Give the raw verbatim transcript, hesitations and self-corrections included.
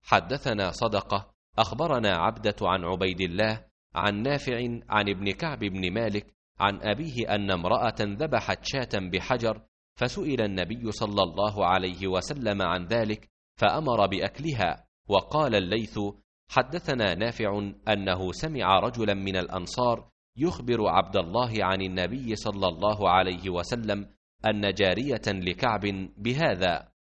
حدثنا صدقة أخبرنا عبدة عن عبيد الله عن نافع عن ابن كعب بن مالك عن أبيه أن امرأة ذبحت شاة بحجر، فسئل النبي صلى الله عليه وسلم عن ذلك فأمر بأكلها. وقال الليث: حدثنا نافع أنه سمع رجلا من الأنصار يخبر عبد الله عن النبي صلى الله عليه وسلم أن جارية لكعب بهذا.